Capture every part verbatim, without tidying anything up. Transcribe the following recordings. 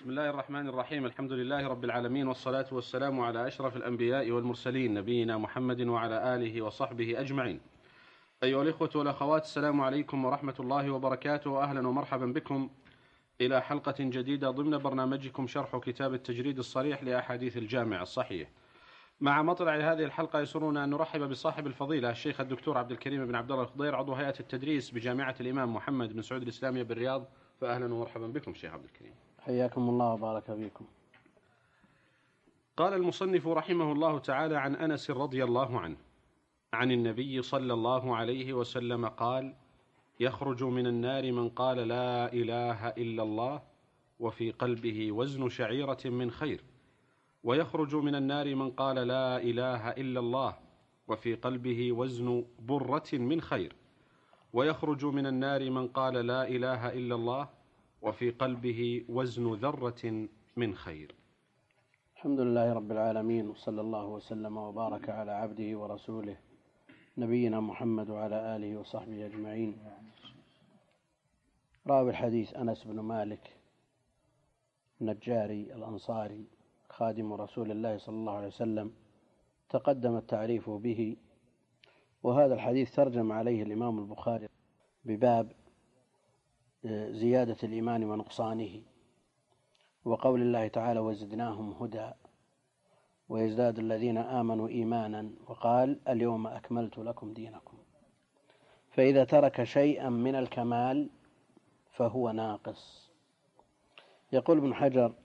بسم الله الرحمن الرحيم. الحمد لله رب العالمين، والصلاة والسلام على أشرف الأنبياء والمرسلين، نبينا محمد وعلى آله وصحبه أجمعين. أيها الإخوة والأخوات، السلام عليكم ورحمة الله وبركاته، وأهلا ومرحبا بكم إلى حلقة جديدة ضمن برنامجكم شرح كتاب التجريد الصريح لأحاديث الجامع الصحيح. مع مطلع هذه الحلقة يسرنا أن نرحب بصاحب الفضيلة الشيخ الدكتور عبد الكريم بن عبد الله الخضير، عضو هيئة التدريس بجامعة الإمام محمد بن سعود الإسلامية بالرياض. فأهلا ومرحبا بكم شيخ عبد الكريم. حياكم الله وبارك فيكم. قال المصنف رحمه الله تعالى عن أنس رضي الله عنه عن النبي صلى الله عليه وسلم قال: يخرج من النار من قال لا إله إلا الله وفي قلبه وزن شعيرة من خير، ويخرج من النار من قال لا إله إلا الله وفي قلبه وزن برة من خير، ويخرج من النار من قال لا إله إلا الله وفي قلبه وزن ذرة من خير. الحمد لله رب العالمين، وصلى الله وسلم وبارك على عبده ورسوله نبينا محمد وعلى آله وصحبه أجمعين. راوي الحديث أنس بن مالك النجاري الأنصاري خادم رسول الله صلى الله عليه وسلم، تقدم التعريف به، وهذا الحديث ترجم عليه الإمام البخاري بباب زيادة الإيمان ونقصانه، وقول الله تعالى: وزدناهم هدى ويزداد الذين آمنوا إيمانا، وقال: اليوم أكملت لكم دينكم. فإذا ترك شيئا من الكمال فهو ناقص. يقول ابن حجر: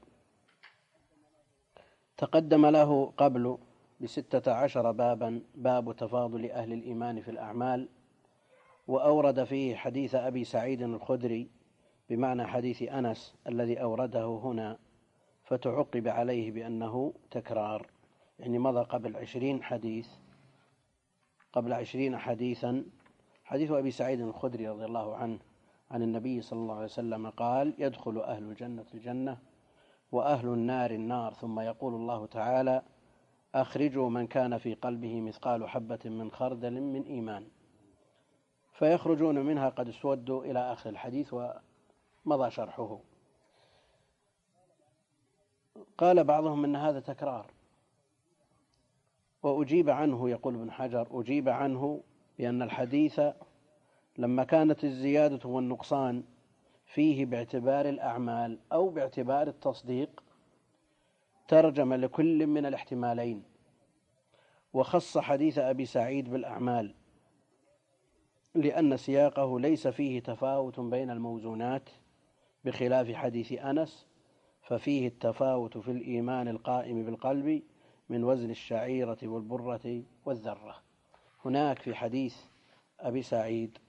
تقدم له قبل بستة عشر بابا باب تفاضل أهل الإيمان في الأعمال، وأورد فيه حديث أبي سعيد الخدري بمعنى حديث أنس الذي أورده هنا، فتعقب عليه بأنه تكرار، يعني مضى قبل عشرين حديث قبل عشرين حديثا. حديث أبي سعيد الخدري رضي الله عنه عن النبي صلى الله عليه وسلم قال: يدخل أهل الجنة الجنة وأهل النار النار، ثم يقول الله تعالى: أخرجوا من كان في قلبه مثقال حبة من خردل من إيمان، فيخرجون منها قد اسودوا إلى آخر الحديث، ومضى شرحه. قال بعضهم إن هذا تكرار، وأجيب عنه، يقول ابن حجر: أجيب عنه بأن الحديث لما كانت الزيادة والنقصان فيه باعتبار الأعمال أو باعتبار التصديق، ترجم لكل من الاحتمالين، وخص حديث أبي سعيد بالأعمال لأن سياقه ليس فيه تفاوت بين الموزونات، بخلاف حديث أنس ففيه التفاوت في الإيمان القائم بالقلب من وزن الشعيرة والبرة والذرة. هناك في حديث أبي سعيد: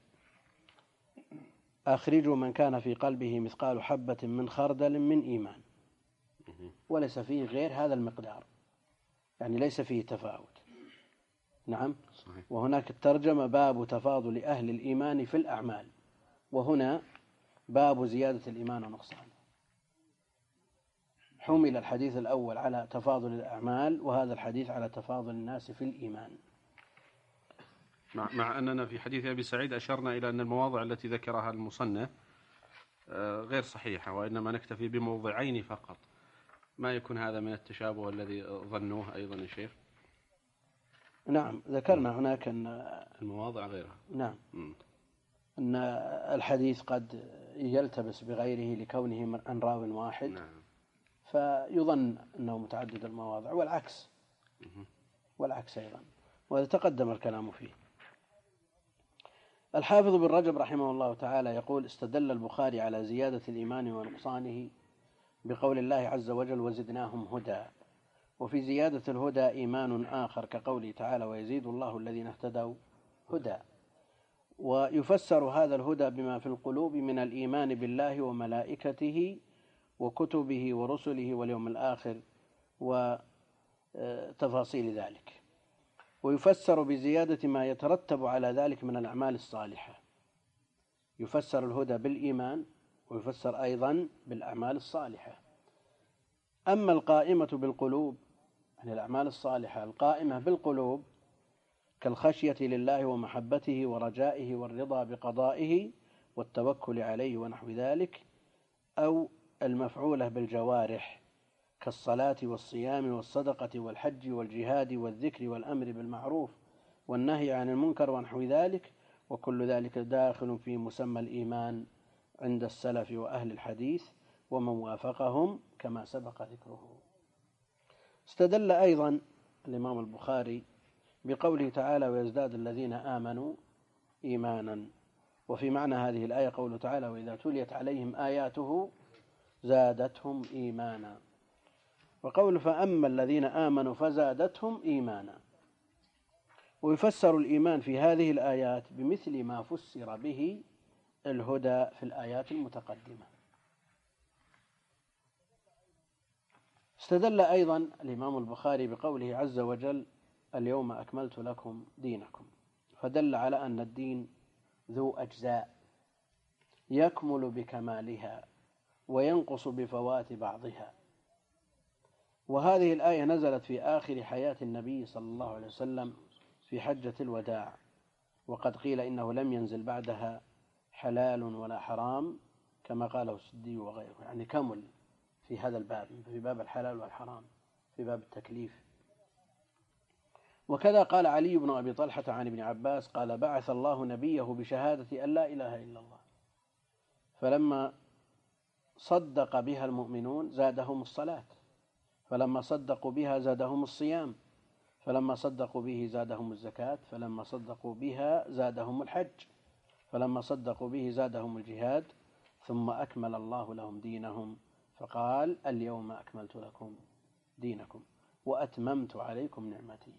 أخرجوا من كان في قلبه مثقال حبة من خردل من إيمان، وليس فيه غير هذا المقدار، يعني ليس فيه تفاوت. نعم صحيح. وهناك الترجمة: باب تفاضل أهل الإيمان في الأعمال، وهنا باب زيادة الإيمان ونقصانه. حمل الحديث الأول على تفاضل الأعمال، وهذا الحديث على تفاضل الناس في الإيمان. مع, مع أننا في حديث أبي سعيد أشرنا إلى أن المواضع التي ذكرها المصنف غير صحيحة، وإنما نكتفي بموضعين فقط. ما يكون هذا من التشابه الذي ظنوه أيضا يا شيخ؟ نعم، ذكرنا هناك أن المواضع غيرها. نعم م. أن الحديث قد يلتبس بغيره لكونه عن راو واحد، نعم. فيظن أنه متعدد المواضع، والعكس م. والعكس أيضا، وهذا تقدم الكلام فيه. الحافظ بن رجب رحمه الله تعالى يقول: استدل البخاري على زيادة الإيمان ونقصانه بقول الله عز وجل: وزدناهم هدى. وفي زيادة الهدى إيمان آخر كقوله تعالى: ويزيد الله الذين اهتدوا هدى. ويفسر هذا الهدى بما في القلوب من الإيمان بالله وملائكته وكتبه ورسله واليوم الآخر وتفاصيل ذلك. ويفسر بزيادة ما يترتب على ذلك من الأعمال الصالحة. يفسر الهدى بالإيمان، ويفسر أيضا بالأعمال الصالحة. أما القائمة بالقلوب، يعني الأعمال الصالحة القائمة بالقلوب كالخشية لله ومحبته ورجائه والرضا بقضائه والتوكل عليه ونحو ذلك، أو المفعولة بالجوارح كالصلاة والصيام والصدقة والحج والجهاد والذكر والأمر بالمعروف والنهي عن المنكر ونحو ذلك، وكل ذلك داخل في مسمى الإيمان عند السلف وأهل الحديث ومن وافقهم كما سبق ذكره. استدل أيضا الإمام البخاري بقوله تعالى: ويزداد الذين آمنوا إيمانا، وفي معنى هذه الآية قوله تعالى: وإذا تليت عليهم آياته زادتهم إيمانا، وقول فأما الذين آمنوا فزادتهم إيمانا. ويفسر الإيمان في هذه الآيات بمثل ما فسر به الهدى في الآيات المتقدمة. استدل أيضا الإمام البخاري بقوله عز وجل: اليوم أكملت لكم دينكم، فدل على أن الدين ذو أجزاء يكمل بكمالها وينقص بفوات بعضها. وهذه الآية نزلت في آخر حياة النبي صلى الله عليه وسلم في حجة الوداع، وقد قيل إنه لم ينزل بعدها حلال ولا حرام كما قاله السدي وغيره، يعني كمل في هذا الباب، في باب الحلال والحرام، في باب التكليف. وكذا قال علي بن أبي طلحة عن ابن عباس قال: بعث الله نبيه بشهادة أن لا إله إلا الله، فلما صدق بها المؤمنون زادهم الصلاة، فلما صدقوا بها زادهم الصيام، فلما صدقوا به زادهم الزكاة، فلما صدقوا بها زادهم الحج، فلما صدقوا به زادهم الجهاد، ثم أكمل الله لهم دينهم فقال: اليوم أكملت لكم دينكم وأتممت عليكم نعمتي.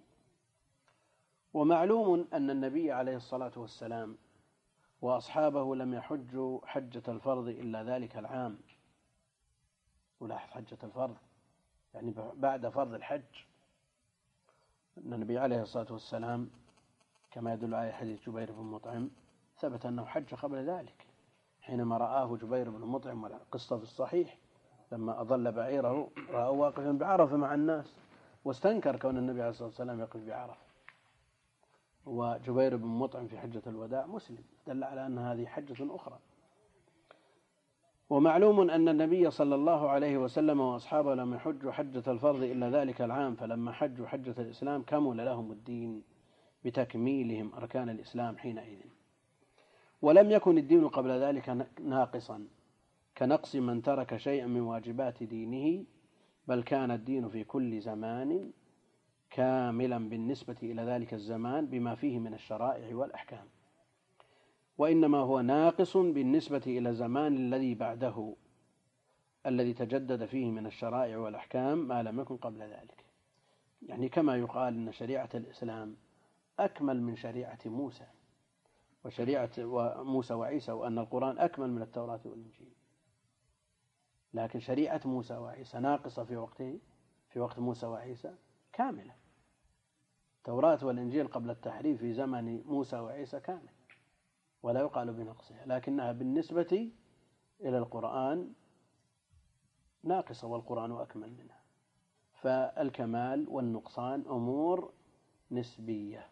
ومعلوم أن النبي عليه الصلاة والسلام وأصحابه لم يحجوا حجة الفرض إلا ذلك العام. ولاحظ حجة الفرض يعني بعد فرض الحج، أن النبي عليه الصلاة والسلام كما يدل على حديث جبير بن مطعم ثبت أنه حج قبل ذلك، حينما رآه جبير بن مطعم، والقصة في الصحيح، لما أضل بعيره رآه واقفا بعرفة مع الناس، واستنكر كون النبي عليه الصلاة والسلام يقف بعرفة. وجبير بن مطعم في حجة الوداع مسلم، دل على أن هذه حجة أخرى. ومعلوم أن النبي صلى الله عليه وسلم وأصحابه لم يحجوا حجة الفرض إلا ذلك العام، فلما حجوا حجة الإسلام كمل لهم الدين بتكميلهم أركان الإسلام حينئذ. ولم يكن الدين قبل ذلك ناقصا كنقص من ترك شيئا من واجبات دينه، بل كان الدين في كل زمان كاملا بالنسبة إلى ذلك الزمان بما فيه من الشرائع والأحكام، وإنما هو ناقص بالنسبة إلى الزمان الذي بعده الذي تجدد فيه من الشرائع والأحكام ما لم يكن قبل ذلك. يعني كما يقال أن شريعة الإسلام أكمل من شريعة موسى وشريعة موسى وعيسى، وأن القرآن أكمل من التوراة والإنجيل، لكن شريعة موسى وعيسى ناقصة في وقته، في وقت موسى وعيسى كاملة. التوراة والإنجيل قبل التحريف في زمن موسى وعيسى كامل ولا يقال بنقصها، لكنها بالنسبة إلى القرآن ناقصة والقرآن أكمل منها. فالكمال والنقصان أمور نسبية.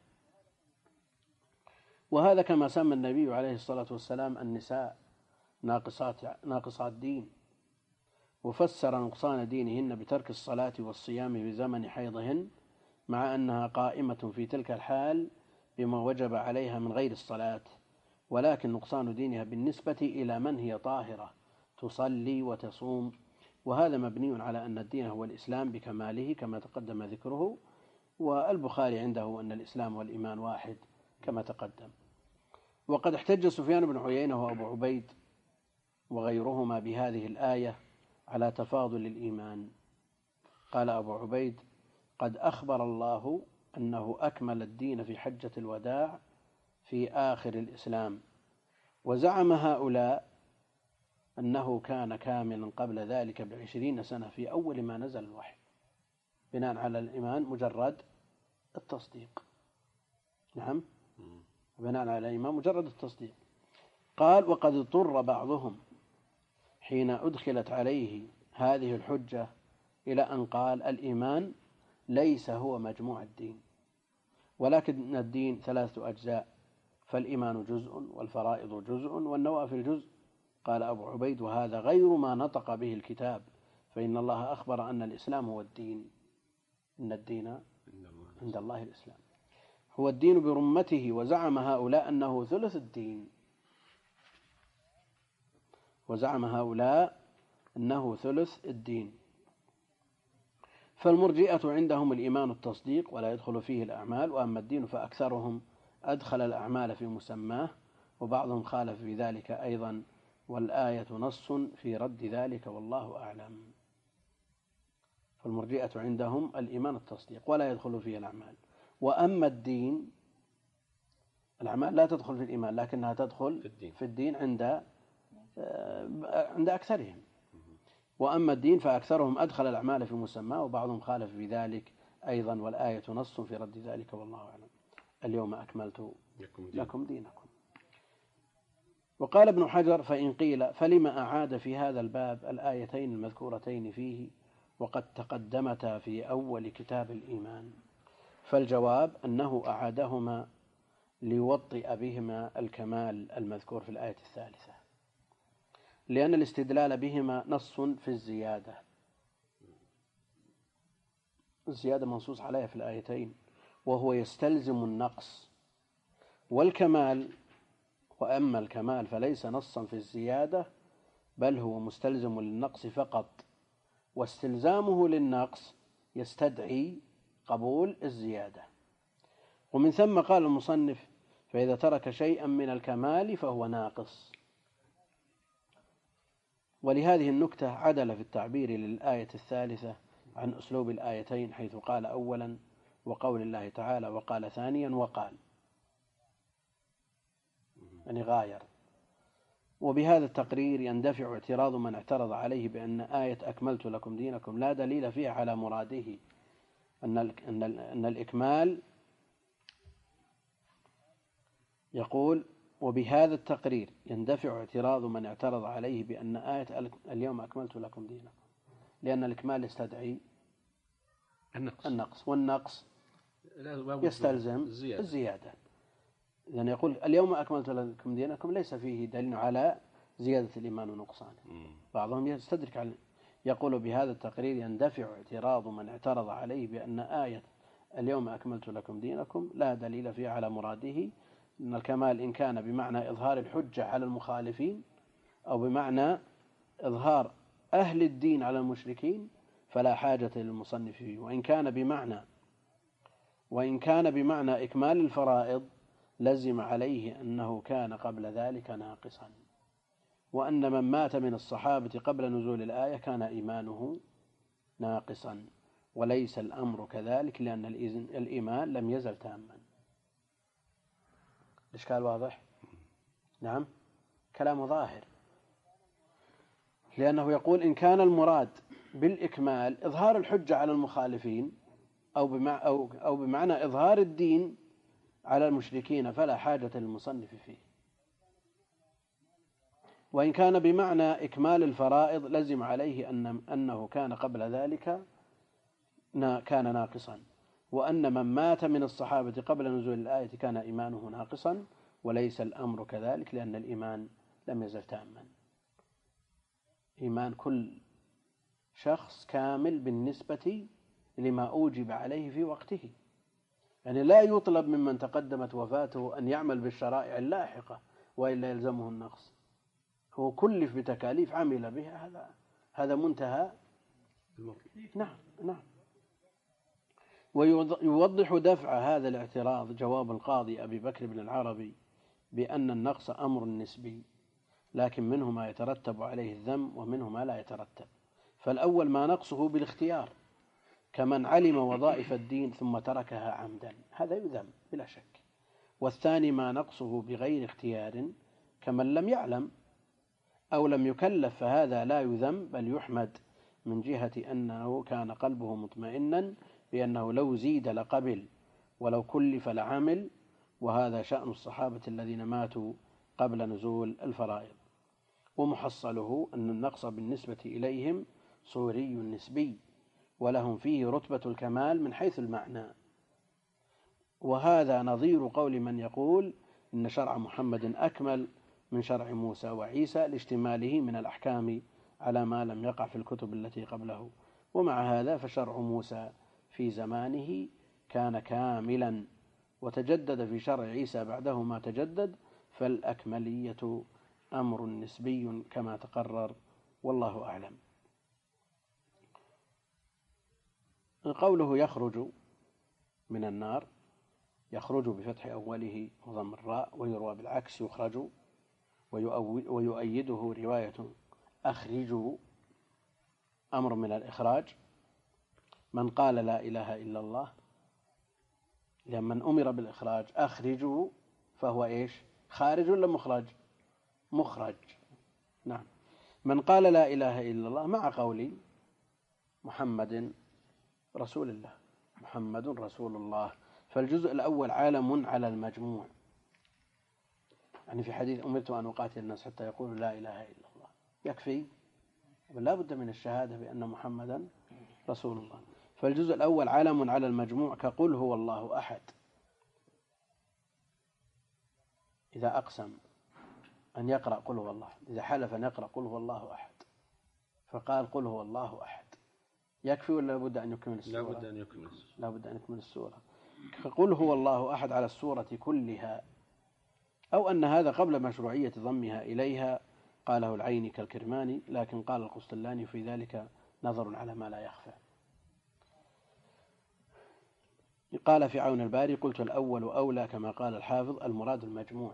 وهذا كما سمى النبي عليه الصلاة والسلام النساء ناقصات ناقصات دين، وفسر نقصان دينهن بترك الصلاة والصيام في زمن حيضهن، مع أنها قائمة في تلك الحال بما وجب عليها من غير الصلاة، ولكن نقصان دينها بالنسبة إلى من هي طاهرة تصلي وتصوم. وهذا مبني على أن الدين هو الإسلام بكماله كما تقدم ذكره، والبخاري عنده أن الإسلام والإيمان واحد كما تقدم. وقد احتج سفيان بن عيينة وأبو عبيد وغيرهما بهذه الآية على تفاضل الإيمان. قال أبو عبيد: قد أخبر الله أنه أكمل الدين في حجة الوداع في آخر الإسلام، وزعم هؤلاء أنه كان كاملا قبل ذلك بعشرين سنة في أول ما نزل الوحي، بناء على الإيمان مجرد التصديق. نعم، بناء على الإيمان مجرد التصديق. قال: وقد اضطر بعضهم حين أدخلت عليه هذه الحجة إلى أن قال: الإيمان ليس هو مجموع الدين، ولكن الدين ثلاثة أجزاء، فالإيمان جزء والفرائض جزء والنوافل جزء، قال أبو عبيد: وهذا غير ما نطق به الكتاب، فإن الله أخبر أن الإسلام هو الدين، إن الدين عند الله الإسلام هو الدين برمته، وزعم هؤلاء أنه ثلث الدين وزعم هؤلاء أنه ثلث الدين. فالمرجئة عندهم الإيمان التصديق ولا يدخل فيه الأعمال، وأما الدين فأكثرهم أدخل الأعمال في مسماه، وبعضهم خالف في ذلك أيضا، والآية نص في رد ذلك والله أعلم. فالمرجئة عندهم الإيمان التصديق ولا يدخل فيه الأعمال، وأما الدين الأعمال لا تدخل في الإيمان لكنها تدخل في الدين, في الدين عند عند أكثرهم. وأما الدين فأكثرهم أدخل الأعمال في مسماه، وبعضهم خالف في ذلك أيضا، والآية نص في رد ذلك والله أعلم. اليوم أكملت لكم دينكم. وقال ابن حجر: فإن قيل فلما أعاد في هذا الباب الآيتين المذكورتين فيه وقد تقدمتا في أول كتاب الإيمان؟ فالجواب أنه أعادهما ليوطئ بهما الكمال المذكور في الآية الثالثة، لأن الاستدلال بهما نص في الزيادة، الزيادة منصوص عليها في الآيتين، وهو يستلزم النقص. والكمال وأما الكمال فليس نصا في الزيادة، بل هو مستلزم للنقص فقط، واستلزامه للنقص يستدعي قبول الزيادة. ومن ثم قال المصنف: فإذا ترك شيئا من الكمال فهو ناقص. ولهذه النكتة عدل في التعبير للآية الثالثة عن أسلوب الآيتين، حيث قال أولا وقول الله تعالى، وقال ثانيا وقال، يعني غاير. وبهذا التقرير يندفع اعتراض من اعترض عليه بأن آية أكملت لكم دينكم لا دليل فيها على مراده، أن أن الإكمال يقول: وبهذا التقرير يندفع اعتراض من اعترض عليه بأن آية اليوم أكملت لكم دينكم، لأن الإكمال يستدعي النقص, النقص والنقص يستلزم الزيادة, الزيادة. يعني يقول اليوم أكملت لكم دينكم ليس فيه دليل على زيادة الإيمان ونقصانه. بعضهم يستدرك على يقول: بهذا التقرير يندفع اعتراض من اعترض عليه بأن آية اليوم أكملت لكم دينكم لا دليل فيها على مراده، أن الكمال إن كان بمعنى إظهار الحجة على المخالفين أو بمعنى إظهار أهل الدين على المشركين فلا حاجة للمصنف فيه، وإن كان بمعنى وإن كان بمعنى إكمال الفرائض لزم عليه أنه كان قبل ذلك ناقصا، وأن من مات من الصحابة قبل نزول الآية كان إيمانه ناقصا، وليس الأمر كذلك، لأن الإيمان لم يزل تاما. الإشكال واضح؟ نعم، كلام ظاهر، لأنه يقول إن كان المراد بالإكمال إظهار الحجة على المخالفين أو بمعنى إظهار الدين على المشركين فلا حاجة للمصنف فيه، وإن كان بمعنى إكمال الفرائض لزم عليه أن أنه كان قبل ذلك كان ناقصا، وأن من مات من الصحابة قبل نزول الآية كان إيمانه ناقصا، وليس الأمر كذلك، لأن الإيمان لم يزل تاما. إيمان كل شخص كامل بالنسبة لما أوجب عليه في وقته، يعني لا يطلب ممن تقدمت وفاته أن يعمل بالشرائع اللاحقة وإلا يلزمه النقص، هو كلف بتكاليف عمل بها، هذا هذا منتهى. نعم نعم. ويوضح دفع هذا الاعتراض جواب القاضي أبي بكر بن العربي بأن النقص أمر نسبي، لكن منه ما يترتب عليه الذم ومنه ما لا يترتب. فالأول ما نقصه بالاختيار، كمن علم وظائف الدين ثم تركها عمدا، هذا يذم بلا شك. والثاني ما نقصه بغير اختيار، كمن لم يعلم أو لم يكلف، فهذا لا يذم بل يحمد، من جهة أنه كان قلبه مطمئنا بأنه لو زيد لقبل ولو كلف لعمل، وهذا شأن الصحابة الذين ماتوا قبل نزول الفرائض. ومحصله أن النقص بالنسبة إليهم صوري نسبي، ولهم فيه رتبة الكمال من حيث المعنى، وهذا نظير قول من يقول إن شرع محمد أكمل من شرع موسى وعيسى لاشتماله من الأحكام على ما لم يقع في الكتب التي قبله. ومع هذا فشرع موسى في زمانه كان كاملا، وتجدد في شرع عيسى بعده ما تجدد، فالأكملية أمر نسبي كما تقرر، والله أعلم. قوله يخرج من النار، يخرج بفتح أوله وضم الراء، ويروى بالعكس يخرج، ويؤيده رواية أخرجوا، أمر من الإخراج. من قال لا إله إلا الله، لمن أمر بالإخراج أخرجوا فهو إيش؟ خارج ولا مخرج؟ مخرج. نعم. من قال لا إله إلا الله مع قولي محمد رسول الله، محمد رسول الله. فالجزء الأول عالم على المجموع، يعني في حديث أمرت أن أقاتل الناس حتى يقولوا لا إله إلا الله، يكفي؟ لا بد من الشهادة بأن محمدا رسول الله. فالجزء الأول عالم على المجموع، كقل هو الله أحد، إذا أقسم أن يقرأ قل هو الله، إذا حلف أن يقرأ قل هو الله أحد فقال قل هو الله أحد، يكفي ولا لابد أن يكمل السورة؟ لابد أن يكمل لابد أن يكمل السورة. قل هو الله أحد على السورة كلها، أو أن هذا قبل مشروعية ضمها إليها، قاله العيني كالكرماني، لكن قال القسطلاني في ذلك نظر على ما لا يخفى. قال في عون الباري قلت الأول أولى كما قال الحافظ، المراد المجموع.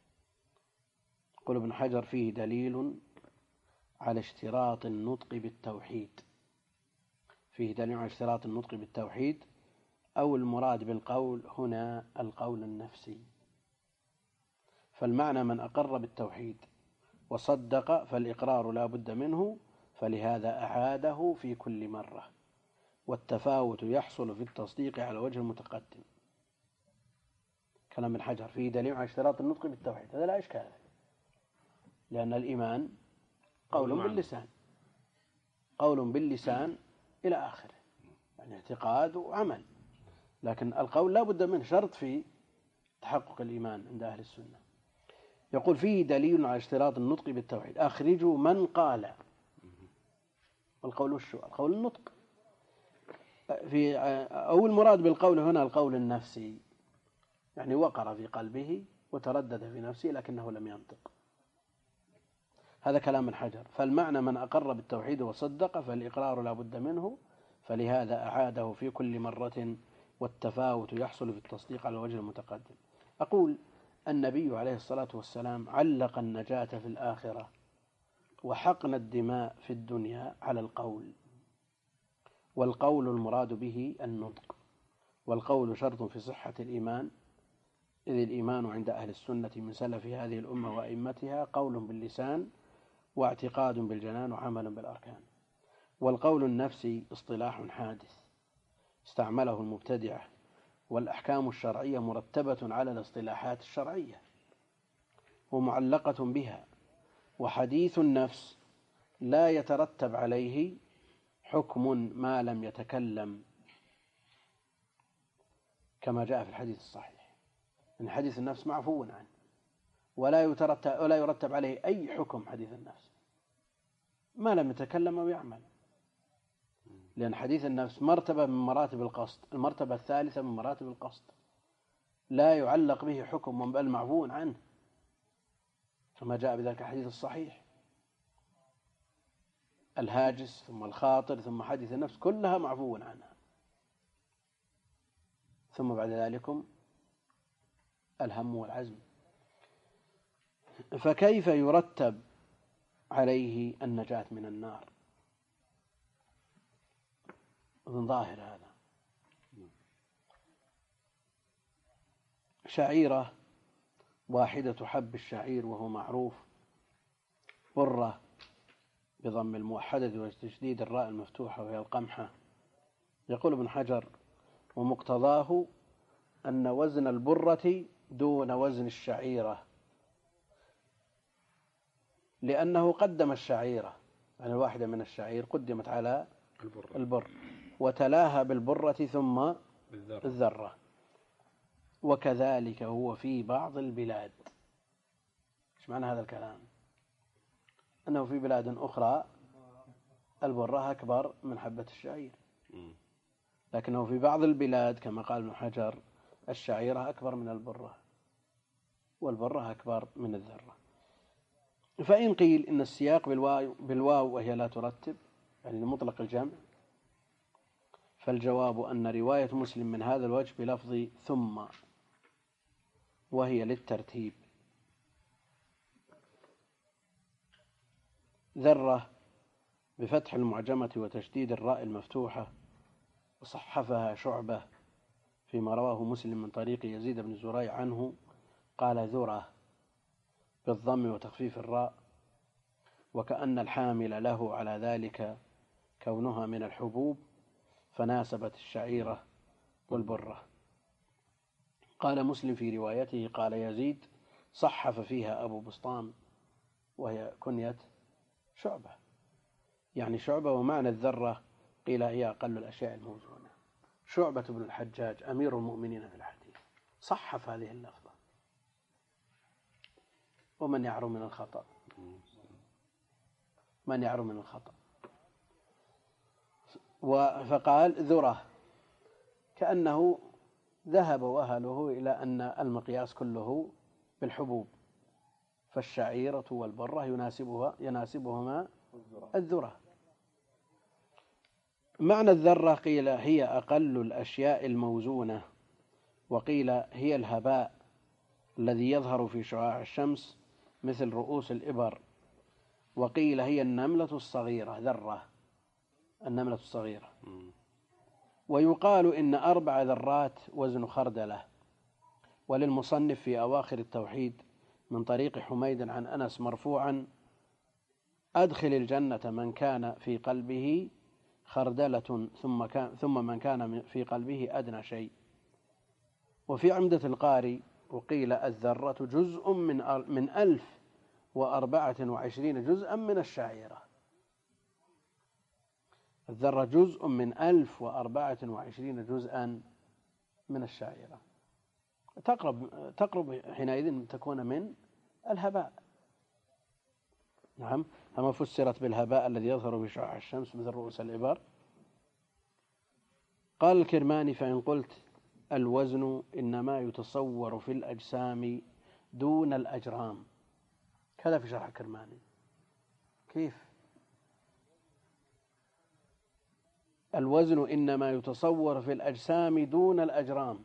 قل ابن حجر فيه دليل على اشتراط النطق بالتوحيد، فيه دليل على اشتراط النطق بالتوحيد، أو المراد بالقول هنا القول النفسي. فالمعنى من أقر بالتوحيد وصدق فالإقرار لا بد منه، فلهذا أعاده في كل مرة، والتفاوت يحصل في التصديق على وجه المتقدم. كلام ابن حجر فيه دليل على اشتراط النطق بالتوحيد، هذا لا إشكال، لأن الإيمان قول باللسان، قول باللسان إلى آخره، يعني اعتقاد وعمل، لكن القول لا بد منه، شرط في تحقق الإيمان عند أهل السنة. يقول فيه دليل على اشتراط النطق بالتوحيد، أخرجوا من قال. القول وشو؟ القول النطق. في أو المراد بالقول هنا القول النفسي، يعني وقر في قلبه وتردد في نفسه لكنه لم ينطق. هذا كلام الحجر. فالمعنى من أقر بالتوحيد وصدق فالإقرار لا بد منه، فلهذا أعاده في كل مرة، والتفاوت يحصل في التصديق على الوجه المتقدم. أقول النبي عليه الصلاة والسلام علق النجاة في الآخرة وحقن الدماء في الدنيا على القول، والقول المراد به النطق، والقول شرط في صحة الإيمان، إذ الإيمان عند أهل السنة من سلف هذه الأمة وأئمتها قول باللسان واعتقاد بالجنان وعمل بالأركان. والقول النفسي اصطلاح حادث استعمله المبتدعة، والأحكام الشرعية مرتبة على الاصطلاحات الشرعية ومعلقة بها، وحديث النفس لا يترتب عليه حكم ما لم يتكلم، كما جاء في الحديث الصحيح أن حديث النفس معفو عنه ولا يترتب, ولا يرتب عليه أي حكم حديث النفس ما لم يتكلم أو يعمل، لأن حديث النفس مرتبة من مراتب القصد، المرتبة الثالثة من مراتب القصد، لا يعلق به حكم بل معفو عنه، كما جاء بذلك الحديث الصحيح. الهاجس ثم الخاطر ثم حديث النفس كلها معفو عنها، ثم بعد ذلكم الهم والعزم. فكيف يرتب عليه النجاة من النار؟ من ظاهر هذا شعيرة واحدة حب الشعير وهو معروف، برة بضم الموحدة وتشديد الراء المفتوحة وهي القمحة. يقول ابن حجر ومقتضاه أن وزن البرة دون وزن الشعيرة، لأنه قدم الشعيرة، يعني الواحدة من الشعير قدمت على البر, البر وتلاها بالبرة ثم بالذرة. الذرة. وكذلك هو في بعض البلاد، إيش معنى هذا الكلام؟ أنه في بلاد أخرى البرة أكبر من حبة الشعير، لكنه في بعض البلاد كما قال ابن حجر الشعيرة أكبر من البرة، والبرة أكبر من الذرة. فإن قيل إن السياق بالواو, بالواو وهي لا ترتب يعني لمطلق الجمع، فالجواب أن رواية مسلم من هذا الوجه بلفظ ثم وهي للترتيب. ذرة بفتح المعجمة وتشديد الراء المفتوحة، وصحفها شعبة فيما رواه مسلم من طريق يزيد بن زريع عنه قال ذرة بالضم وتخفيف الراء، وكأن الحامل له على ذلك كونها من الحبوب فناسبت الشعيرة والبرة. قال مسلم في روايته قال يزيد صحف فيها أبو بسطام، وهي كنية شعبة، يعني شعبة. ومعنى الذرة قيل هي أقل الأشياء الموزونة. شعبة بن الحجاج أمير المؤمنين في الحديث صحف هذه اللفظة، ومن يعرف من الخطأ من يعرف من الخطأ فقال ذرة، كأنه ذهب وأهله إلى أن المقياس كله بالحبوب، فالشعيرة والبرة يناسبها يناسبهما الذرة. معنى الذرة قيل هي أقل الأشياء الموزونة، وقيل هي الهباء الذي يظهر في شعاع الشمس مثل رؤوس الإبر، وقيل هي النملة الصغيرة ذرة، النملة الصغيرة. ويقال إن أربع ذرات وزن خردلة. وللمصنف في أواخر التوحيد من طريق حميد عن أنس مرفوعا أدخل الجنة من كان في قلبه خردلة ثم, كان ثم من كان في قلبه أدنى شيء. وفي عمدة القاري وقيل الذرة جزء من من ألف وأربعة وعشرين جزءا من الشعيرة. الذرة جزء من ألف وأربعة وعشرين جزءا من الشعيرة، تقرب تقرب حينئذ تكون من الهباء. نعم، كما فسرت بالهباء الذي يظهر في شعاع الشمس مثل رؤوس الإبر. قال الكرماني فإن قلت الوزن إنما يتصور في الأجسام دون الأجرام، كذا في شرح الكرماني. كيف؟ الوزن إنما يتصور في الأجسام دون الأجرام،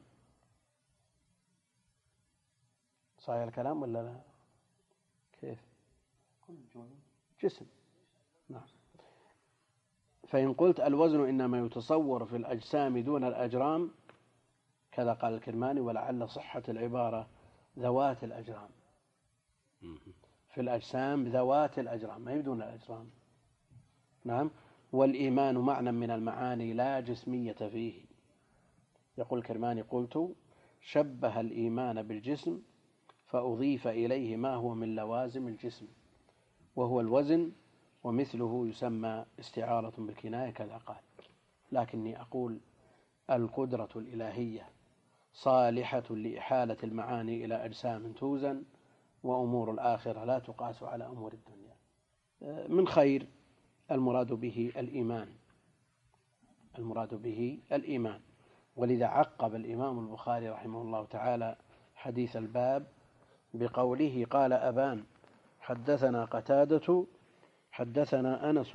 صحيح الكلام ولا لا؟ كيف؟ جسم. نعم. فإن قلت الوزن إنما يتصور في الأجسام دون الأجرام، كذا قال الكرماني، ولعل صحة العبارة ذوات الأجرام، في الأجسام ذوات الأجرام ما دون الأجرام. نعم. والإيمان معنى من المعاني لا جسمية فيه. يقول الكرماني قلت شبه الإيمان بالجسم فأضيف إليه ما هو من لوازم الجسم وهو الوزن، ومثله يسمى استعارة بالكناية كذا قال. لكني أقول القدرة الإلهية صالحة لإحالة المعاني إلى أجسام توزن، وأمور الآخرة لا تقاس على أمور الدنيا. من خير المراد به الإيمان، المراد به الإيمان. ولذا عقب الإمام البخاري رحمه الله تعالى حديث الباب بقوله قال أبان حدثنا قتادة حدثنا أنس.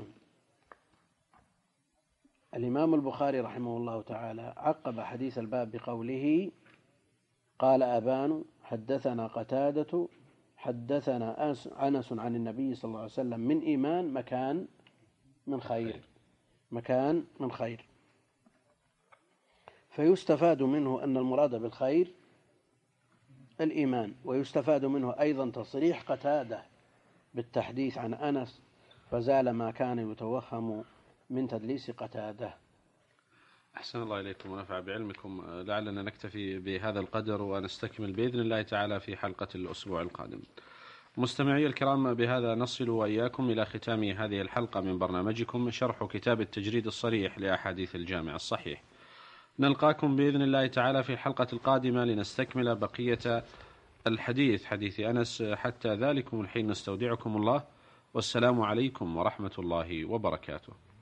الإمام البخاري رحمه الله تعالى عقب حديث الباب بقوله قال أبان حدثنا قتادة حدثنا أنس عن النبي صلى الله عليه وسلم من إيمان مكان من خير، مكان من خير. فيستفاد منه أن المراد بالخير الإيمان، ويستفاد منه أيضا تصريح قتادة بالتحديث عن أنس، فزال ما كان يتوهم من تدليس قتادة. أحسن الله إليكم ونفع بعلمكم. لعلنا نكتفي بهذا القدر ونستكمل بإذن الله تعالى في حلقة الأسبوع القادم. مستمعي الكرام، بهذا نصل وإياكم إلى ختام هذه الحلقة من برنامجكم شرح كتاب التجريد الصريح لأحاديث الجامع الصحيح. نلقاكم بإذن الله تعالى في الحلقة القادمة لنستكمل بقية الحديث حديث أنس. حتى ذلكم الحين نستودعكم الله، والسلام عليكم ورحمة الله وبركاته.